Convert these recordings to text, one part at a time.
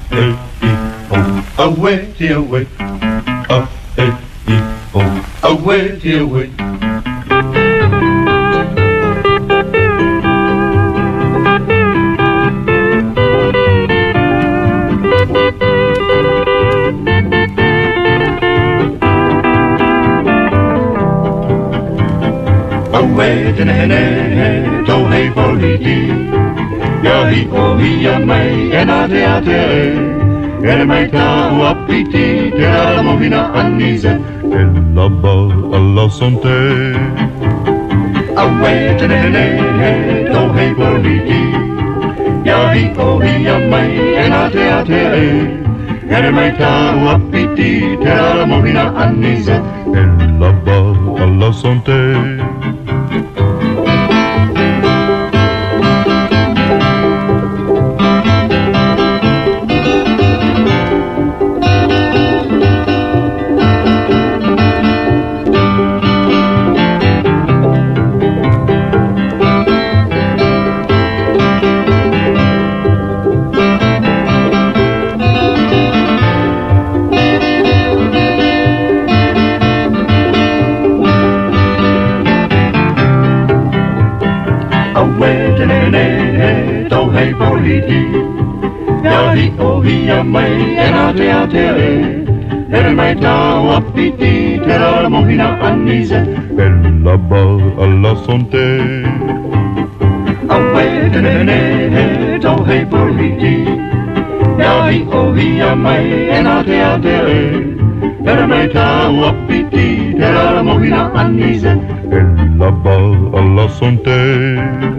hey, oh, away, dear way. Hey, oh, away, dear way. Away, dinner, do hey, politi. Ja, hi, oh, hi, ja, mij, en ate, en mij ta, wapiti, de la movina anise, et là-bas à la santé. away, dinner, do hey, politi. Ja, hi, oh, hi, ja, mij, en ate, en mij ta, wapiti, de la movina anise, Et là-bas à la santé. away, dinner, do hey, politi. Ja, hi, oh, hi, ja, mij, en ate, en mij ta, wapiti, de la movina anise, Et là-bas à la santé. away, dinner, do hey, politi. Ja, hi, oh, hi, ja, mij, en ate, en mij ta, wapiti, de la movina anise, Et là-bas à la santé.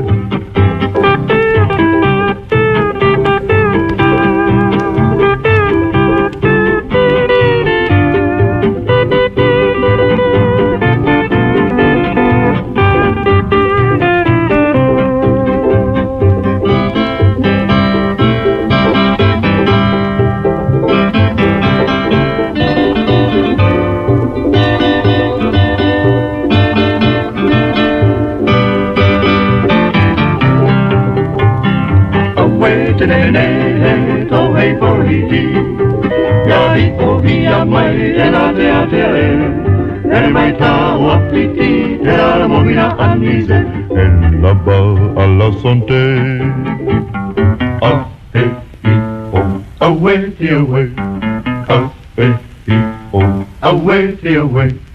away, dinner, do hey, politi. Ja, hi, oh, hi, ja, mij, en ate, en mij ta, wapiti, de la movina anise, Et là-bas à la santé. ah, hey, oh, away, dear way, ah, hey, oh, away, dear way.